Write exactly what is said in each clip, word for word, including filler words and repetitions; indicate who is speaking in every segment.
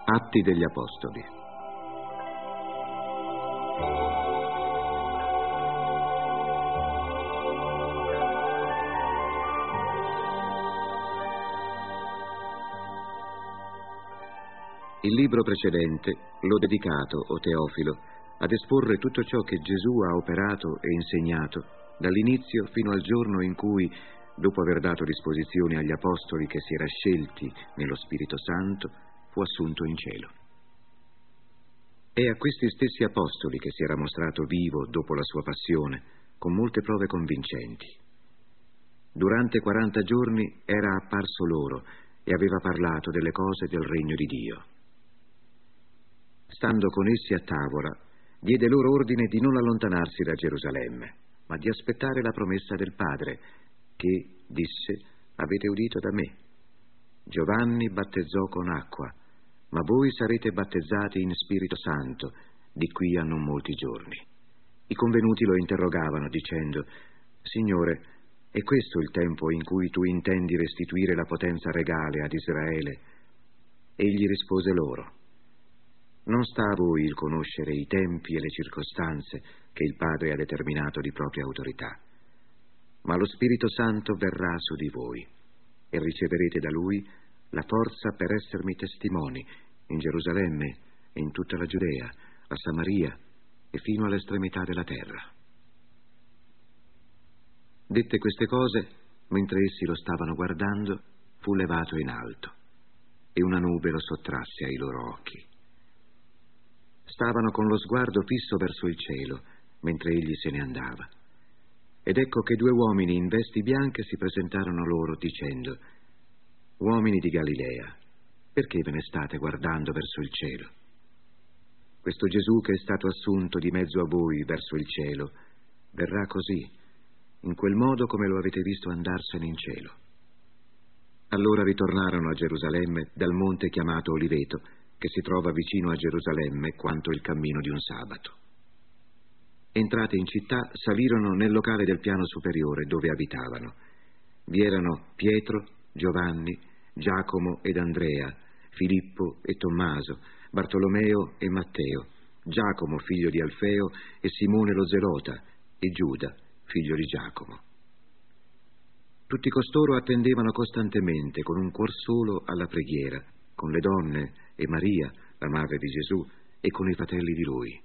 Speaker 1: Atti degli Apostoli. Il libro precedente l'ho dedicato, o Teofilo, ad esporre tutto ciò che Gesù ha operato e insegnato dall'inizio fino al giorno in cui, dopo aver dato disposizioni agli apostoli che si era scelti nello Spirito Santo, fu assunto in cielo. È a questi stessi apostoli che si era mostrato vivo dopo la sua passione, con molte prove convincenti. Durante quaranta giorni era apparso loro e aveva parlato delle cose del regno di Dio. Stando con essi a tavola, diede loro ordine di non allontanarsi da Gerusalemme, ma di aspettare la promessa del Padre, che, disse, avete udito da me. Giovanni battezzò con acqua, ma voi sarete battezzati in Spirito Santo di qui a non molti giorni. I convenuti lo interrogavano dicendo: Signore, è questo il tempo in cui tu intendi restituire la potenza regale ad Israele? Egli rispose loro: non sta a voi il conoscere i tempi e le circostanze che il Padre ha determinato di propria autorità, ma lo Spirito Santo verrà su di voi e riceverete da Lui la forza per essermi testimoni in Gerusalemme e in tutta la Giudea, a Samaria e fino all'estremità della terra. Dette queste cose, mentre essi lo stavano guardando, fu levato in alto e una nube lo sottrasse ai loro occhi. Stavano con lo sguardo fisso verso il cielo, mentre egli se ne andava. Ed ecco che due uomini in vesti bianche si presentarono loro, dicendo: uomini di Galilea, perché ve ne state guardando verso il cielo? Questo Gesù che è stato assunto di mezzo a voi verso il cielo, verrà così, in quel modo come lo avete visto andarsene in cielo. Allora ritornarono a Gerusalemme dal monte chiamato Oliveto, che si trova vicino a Gerusalemme quanto il cammino di un sabato. Entrati in città, salirono nel locale del piano superiore dove abitavano. Vi erano Pietro, Giovanni, Giacomo ed Andrea, Filippo e Tommaso, Bartolomeo e Matteo, Giacomo figlio di Alfeo e Simone lo Zelota e Giuda figlio di Giacomo. Tutti costoro attendevano costantemente con un cuor solo alla preghiera, con le donne e Maria, la madre di Gesù, e con i fratelli di lui.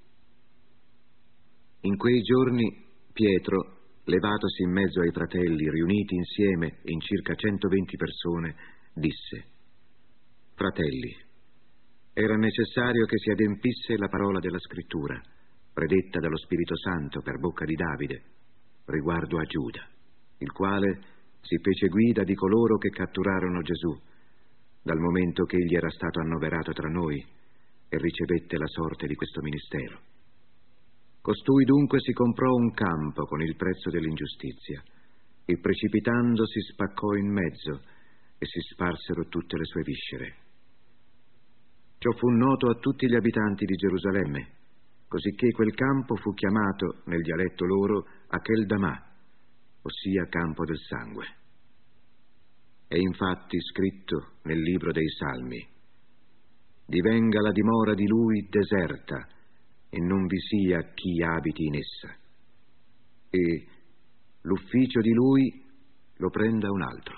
Speaker 1: In quei giorni Pietro, levatosi in mezzo ai fratelli riuniti insieme in circa centoventi persone, disse: fratelli, era necessario che si adempisse la parola della Scrittura, predetta dallo Spirito Santo per bocca di Davide, riguardo a Giuda, il quale si fece guida di coloro che catturarono Gesù, dal momento che egli era stato annoverato tra noi e ricevette la sorte di questo ministero. Costui dunque si comprò un campo con il prezzo dell'ingiustizia e precipitando si spaccò in mezzo e si sparsero tutte le sue viscere. Ciò fu noto a tutti gli abitanti di Gerusalemme, cosicché quel campo fu chiamato nel dialetto loro Akeldama, ossia campo del sangue. È infatti scritto nel libro dei Salmi: divenga la dimora di lui deserta e non vi sia chi abiti in essa, e l'ufficio di lui lo prenda un altro.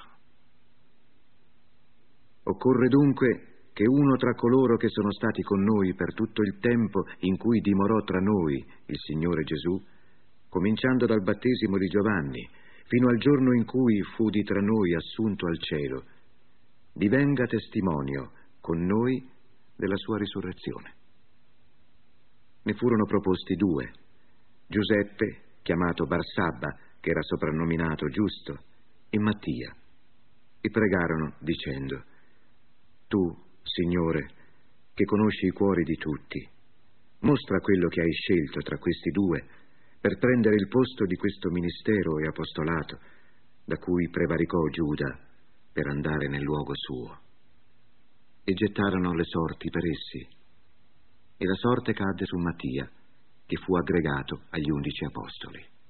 Speaker 1: Occorre dunque che uno tra coloro che sono stati con noi per tutto il tempo in cui dimorò tra noi il Signore Gesù, cominciando dal battesimo di Giovanni fino al giorno in cui fu di tra noi assunto al cielo, divenga testimonio con noi della sua risurrezione. Ne furono proposti due: Giuseppe, chiamato Barsabba, che era soprannominato Giusto, e Mattia, e pregarono dicendo: tu, Signore, che conosci i cuori di tutti, mostra quello che hai scelto tra questi due per prendere il posto di questo ministero e apostolato, da cui prevaricò Giuda per andare nel luogo suo. E gettarono le sorti per essi, e la sorte cadde su Mattia, che fu aggregato agli undici apostoli.